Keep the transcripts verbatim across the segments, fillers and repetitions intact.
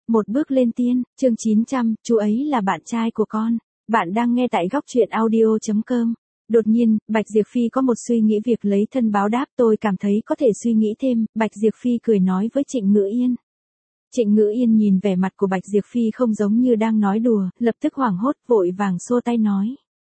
Một bước lên tiên, chương chín trăm, chú ấy là bạn trai của con. Bạn đang nghe tại góc truyện audio chấm com. Đột nhiên, Bạch Diệp Phi có một suy nghĩ việc lấy thân báo đáp, tôi cảm thấy có thể suy nghĩ thêm. Bạch Diệp Phi cười nói với Trịnh Ngữ Yên. Trịnh Ngữ Yên nhìn vẻ mặt của Bạch Diệp Phi không giống như đang nói đùa, lập tức hoảng hốt vội vàng xua tay nói.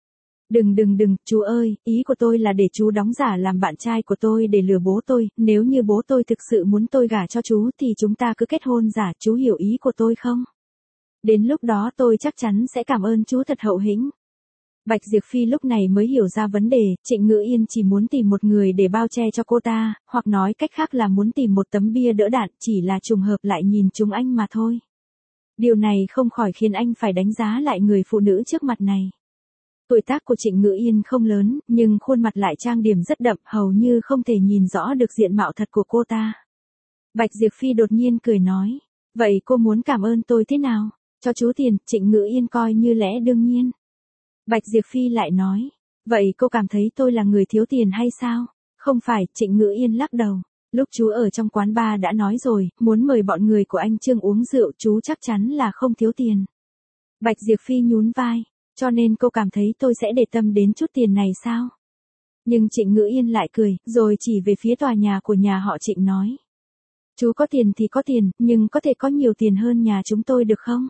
Đừng đừng đừng, chú ơi, ý của tôi là để chú đóng giả làm bạn trai của tôi để lừa bố tôi, nếu như bố tôi thực sự muốn tôi gả cho chú thì chúng ta cứ kết hôn giả, chú hiểu ý của tôi không? Đến lúc đó tôi chắc chắn sẽ cảm ơn chú thật hậu hĩnh. Bạch Diệp Phi lúc này mới hiểu ra vấn đề, Trịnh Ngữ Yên chỉ muốn tìm một người để bao che cho cô ta, hoặc nói cách khác là muốn tìm một tấm bia đỡ đạn, chỉ là trùng hợp lại nhìn chúng anh mà thôi. Điều này không khỏi khiến anh phải đánh giá lại người phụ nữ trước mặt này. Tuổi tác của Trịnh Ngữ Yên không lớn, nhưng khuôn mặt lại trang điểm rất đậm, hầu như không thể nhìn rõ được diện mạo thật của cô ta. Bạch Diệp Phi đột nhiên cười nói, vậy cô muốn cảm ơn tôi thế nào? Cho chú tiền, Trịnh Ngữ Yên coi như lẽ đương nhiên. Bạch Diệp Phi lại nói, vậy cô cảm thấy tôi là người thiếu tiền hay sao? Không phải, Trịnh Ngữ Yên lắc đầu. Lúc chú ở trong quán bar đã nói rồi, muốn mời bọn người của anh Trương uống rượu, chú chắc chắn là không thiếu tiền. Bạch Diệp Phi nhún vai. Cho nên cô cảm thấy tôi sẽ để tâm đến chút tiền này sao? Nhưng Trịnh Ngữ Yên lại cười, rồi chỉ về phía tòa nhà của nhà họ Trịnh nói. Chú có tiền thì có tiền, nhưng có thể có nhiều tiền hơn nhà chúng tôi được không?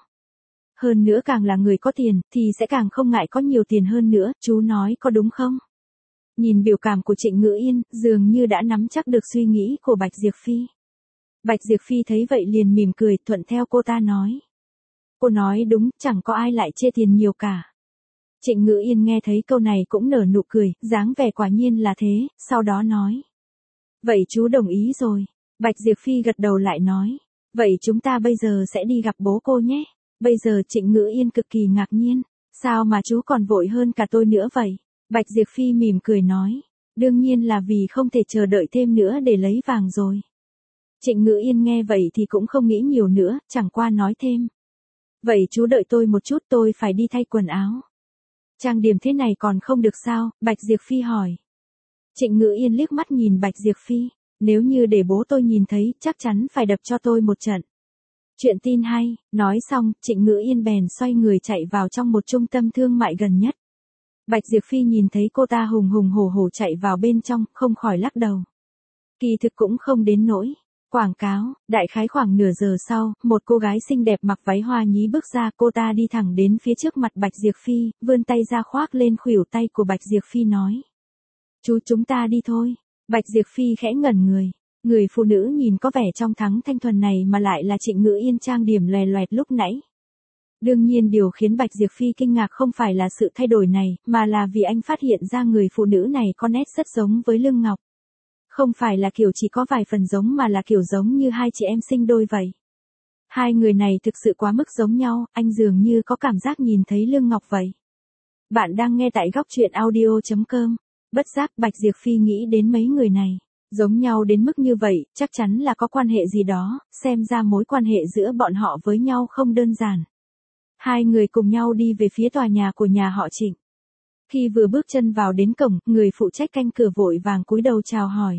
Hơn nữa càng là người có tiền, thì sẽ càng không ngại có nhiều tiền hơn nữa, chú nói có đúng không? Nhìn biểu cảm của Trịnh Ngữ Yên, dường như đã nắm chắc được suy nghĩ của Bạch Diệp Phi. Bạch Diệp Phi thấy vậy liền mỉm cười, thuận theo cô ta nói. Cô nói đúng, chẳng có ai lại chê tiền nhiều cả. Trịnh Ngữ Yên nghe thấy câu này cũng nở nụ cười, dáng vẻ quả nhiên là thế, sau đó nói. Vậy chú đồng ý rồi. Bạch Diệp Phi gật đầu lại nói. Vậy chúng ta bây giờ sẽ đi gặp bố cô nhé. Bây giờ Trịnh Ngữ Yên cực kỳ ngạc nhiên. Sao mà chú còn vội hơn cả tôi nữa vậy? Bạch Diệp Phi mỉm cười nói. Đương nhiên là vì không thể chờ đợi thêm nữa để lấy vàng rồi. Trịnh Ngữ Yên nghe vậy thì cũng không nghĩ nhiều nữa, chẳng qua nói thêm. Vậy chú đợi tôi một chút, tôi phải đi thay quần áo. Trang điểm thế này còn không được sao? Bạch Diệp Phi hỏi. Trịnh Ngữ Yên liếc mắt nhìn Bạch Diệp Phi. Nếu như để bố tôi nhìn thấy, chắc chắn phải đập cho tôi một trận. Chuyện tin hay, nói xong, Trịnh Ngữ Yên bèn xoay người chạy vào trong một trung tâm thương mại gần nhất. Bạch Diệp Phi nhìn thấy cô ta hùng hùng hổ hổ chạy vào bên trong, không khỏi lắc đầu. Kỳ thực cũng không đến nỗi. Quảng cáo, đại khái khoảng nửa giờ sau, một cô gái xinh đẹp mặc váy hoa nhí bước ra, cô ta đi thẳng đến phía trước mặt Bạch Diệp Phi, vươn tay ra khoác lên khuỷu tay của Bạch Diệp Phi nói. Chú chúng ta đi thôi. Bạch Diệp Phi khẽ ngẩn người. Người phụ nữ nhìn có vẻ trong thắng thanh thuần này mà lại là Trịnh Ngữ Yên trang điểm lòe loẹt lúc nãy. Đương nhiên điều khiến Bạch Diệp Phi kinh ngạc không phải là sự thay đổi này, mà là vì anh phát hiện ra người phụ nữ này có nét rất giống với Lương Ngọc. Không phải là kiểu chỉ có vài phần giống mà là kiểu giống như hai chị em sinh đôi vậy. Hai người này thực sự quá mức giống nhau, anh dường như có cảm giác nhìn thấy Lương Ngọc vậy. Bạn đang nghe tại góc truyện audio chấm com. Bất giác Bạch Diệp Phi nghĩ đến mấy người này. Giống nhau đến mức như vậy, chắc chắn là có quan hệ gì đó, xem ra mối quan hệ giữa bọn họ với nhau không đơn giản. Hai người cùng nhau đi về phía tòa nhà của nhà họ Trịnh. Khi vừa bước chân vào đến cổng, người phụ trách canh cửa vội vàng cúi đầu chào hỏi.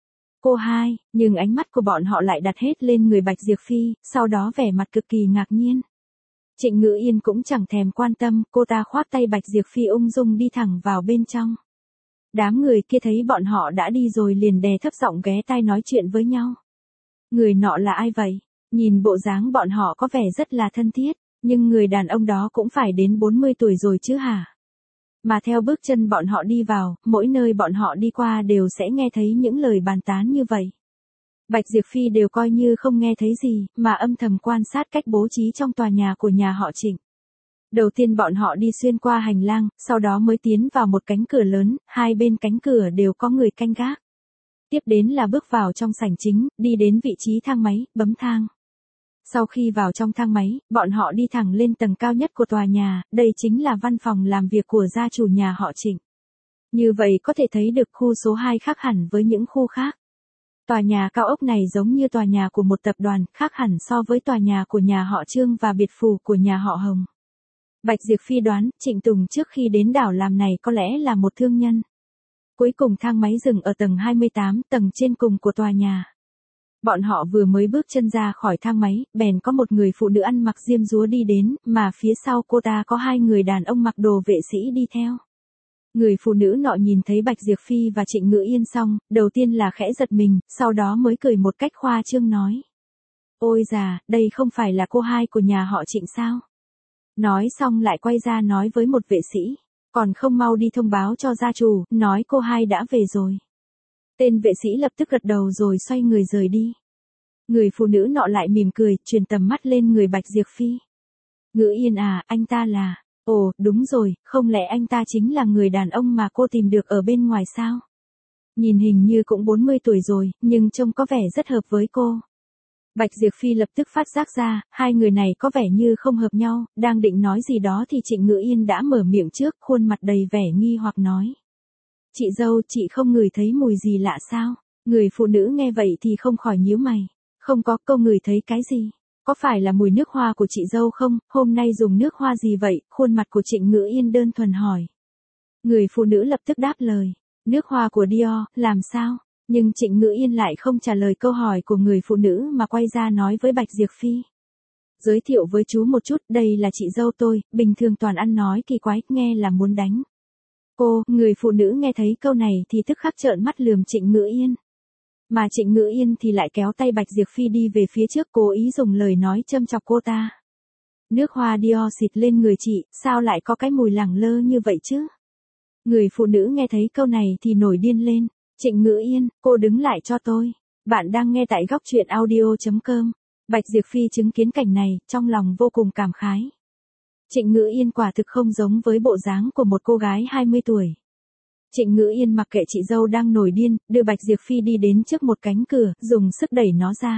Cô hai, nhưng ánh mắt của bọn họ lại đặt hết lên người Bạch Diệp Phi, sau đó vẻ mặt cực kỳ ngạc nhiên. Trịnh Ngữ Yên cũng chẳng thèm quan tâm, cô ta khoác tay Bạch Diệp Phi ung dung đi thẳng vào bên trong. Đám người kia thấy bọn họ đã đi rồi liền đè thấp giọng ghé tai nói chuyện với nhau. Người nọ là ai vậy? Nhìn bộ dáng bọn họ có vẻ rất là thân thiết, nhưng người đàn ông đó cũng phải đến bốn mươi tuổi rồi chứ hả? Mà theo bước chân bọn họ đi vào, mỗi nơi bọn họ đi qua đều sẽ nghe thấy những lời bàn tán như vậy. Bạch Diệp Phi đều coi như không nghe thấy gì, mà âm thầm quan sát cách bố trí trong tòa nhà của nhà họ Trịnh. Đầu tiên bọn họ đi xuyên qua hành lang, sau đó mới tiến vào một cánh cửa lớn, hai bên cánh cửa đều có người canh gác. Tiếp đến là bước vào trong sảnh chính, đi đến vị trí thang máy, bấm thang. Sau khi vào trong thang máy, bọn họ đi thẳng lên tầng cao nhất của tòa nhà, đây chính là văn phòng làm việc của gia chủ nhà họ Trịnh. Như vậy có thể thấy được khu số hai khác hẳn với những khu khác. Tòa nhà cao ốc này giống như tòa nhà của một tập đoàn, khác hẳn so với tòa nhà của nhà họ Trương và biệt phủ của nhà họ Hồng. Bạch Diệp Phi đoán, Trịnh Tùng trước khi đến đảo làm này có lẽ là một thương nhân. Cuối cùng thang máy dừng ở tầng hai mươi tám, tầng trên cùng của tòa nhà. Bọn họ vừa mới bước chân ra khỏi thang máy, bèn có một người phụ nữ ăn mặc diêm dúa đi đến, mà phía sau cô ta có hai người đàn ông mặc đồ vệ sĩ đi theo. Người phụ nữ nọ nhìn thấy Bạch Diệp Phi và Trịnh Ngữ Yên xong, đầu tiên là khẽ giật mình, sau đó mới cười một cách khoa trương nói. Ôi già, đây không phải là cô hai của nhà họ Trịnh sao? Nói xong lại quay ra nói với một vệ sĩ, còn không mau đi thông báo cho gia chủ, nói cô hai đã về rồi. Tên vệ sĩ lập tức gật đầu rồi xoay người rời đi. Người phụ nữ nọ lại mỉm cười, truyền tầm mắt lên người Bạch Diệp Phi. Ngữ Yên à, anh ta là... Ồ, đúng rồi, không lẽ anh ta chính là người đàn ông mà cô tìm được ở bên ngoài sao? Nhìn hình như cũng bốn mươi tuổi rồi, nhưng trông có vẻ rất hợp với cô. Bạch Diệp Phi lập tức phát giác ra, hai người này có vẻ như không hợp nhau, đang định nói gì đó thì Trịnh Ngữ Yên đã mở miệng trước, khuôn mặt đầy vẻ nghi hoặc nói. Chị dâu, chị không ngửi thấy mùi gì lạ sao? Người phụ nữ nghe vậy thì không khỏi nhíu mày. Không có, câu ngửi thấy cái gì? Có phải là mùi nước hoa của chị dâu không? Hôm nay dùng nước hoa gì vậy? Khuôn mặt của Trịnh Ngữ Yên đơn thuần hỏi. Người phụ nữ lập tức đáp lời. Nước hoa của Dior, làm sao? Nhưng Trịnh Ngữ Yên lại không trả lời câu hỏi của người phụ nữ mà quay ra nói với Bạch Diệp Phi. Giới thiệu với chú một chút, đây là chị dâu tôi, bình thường toàn ăn nói kỳ quái, nghe là muốn đánh. Cô, người phụ nữ nghe thấy câu này thì tức khắc trợn mắt lườm Trịnh Ngữ Yên. Mà Trịnh Ngữ Yên thì lại kéo tay Bạch Diệp Phi đi về phía trước, cố ý dùng lời nói châm chọc cô ta. Nước hoa Dior xịt lên người chị, sao lại có cái mùi lẳng lơ như vậy chứ? Người phụ nữ nghe thấy câu này thì nổi điên lên. Trịnh Ngữ Yên, cô đứng lại cho tôi. Bạn đang nghe tại góc truyện audio chấm com. Bạch Diệp Phi chứng kiến cảnh này, trong lòng vô cùng cảm khái. Trịnh Ngữ Yên quả thực không giống với bộ dáng của một cô gái hai mươi tuổi. Trịnh Ngữ Yên mặc kệ chị dâu đang nổi điên, đưa Bạch Diệp Phi đi đến trước một cánh cửa, dùng sức đẩy nó ra.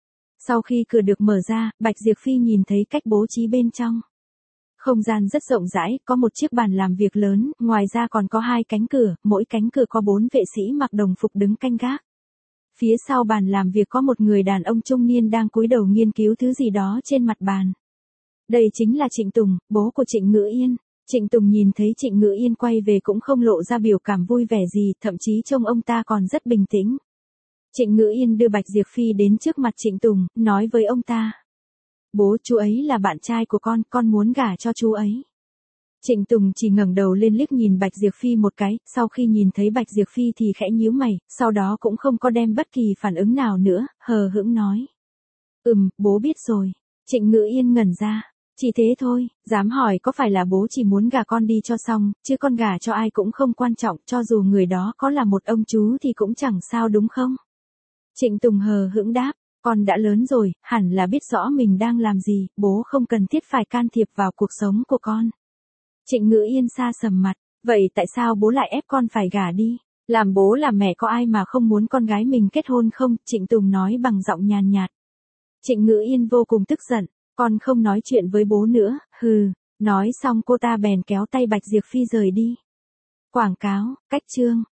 Sau khi cửa được mở ra, Bạch Diệp Phi nhìn thấy cách bố trí bên trong. Không gian rất rộng rãi, có một chiếc bàn làm việc lớn, ngoài ra còn có hai cánh cửa, mỗi cánh cửa có bốn vệ sĩ mặc đồng phục đứng canh gác. Phía sau bàn làm việc có một người đàn ông trung niên đang cúi đầu nghiên cứu thứ gì đó trên mặt bàn. Đây chính là Trịnh Tùng, bố của Trịnh Ngữ Yên. Trịnh Tùng nhìn thấy Trịnh Ngữ Yên quay về cũng không lộ ra biểu cảm vui vẻ gì, thậm chí trông ông ta còn rất bình tĩnh. Trịnh Ngữ Yên đưa Bạch Diệp Phi đến trước mặt Trịnh Tùng, nói với ông ta. Bố, chú ấy là bạn trai của con, con muốn gả cho chú ấy. Trịnh Tùng chỉ ngẩng đầu lên liếc nhìn Bạch Diệp Phi một cái, sau khi nhìn thấy Bạch Diệp Phi thì khẽ nhíu mày, sau đó cũng không có đem bất kỳ phản ứng nào nữa, hờ hững nói. Ừm, bố biết rồi. Trịnh Ngữ Yên ngẩn ra. Chỉ thế thôi, dám hỏi có phải là bố chỉ muốn gả con đi cho xong, chứ con gả cho ai cũng không quan trọng, cho dù người đó có là một ông chú thì cũng chẳng sao đúng không? Trịnh Tùng hờ hững đáp. Con đã lớn rồi, hẳn là biết rõ mình đang làm gì, bố không cần thiết phải can thiệp vào cuộc sống của con. Trịnh Ngữ Yên sa sầm mặt, vậy tại sao bố lại ép con phải gả đi? Làm bố làm mẹ có ai mà không muốn con gái mình kết hôn không? Trịnh Tùng nói bằng giọng nhàn nhạt. Trịnh Ngữ Yên vô cùng tức giận, con không nói chuyện với bố nữa, hừ. Nói xong cô ta bèn kéo tay Bạch Diệp Phi rời đi. Quảng cáo, cách chương.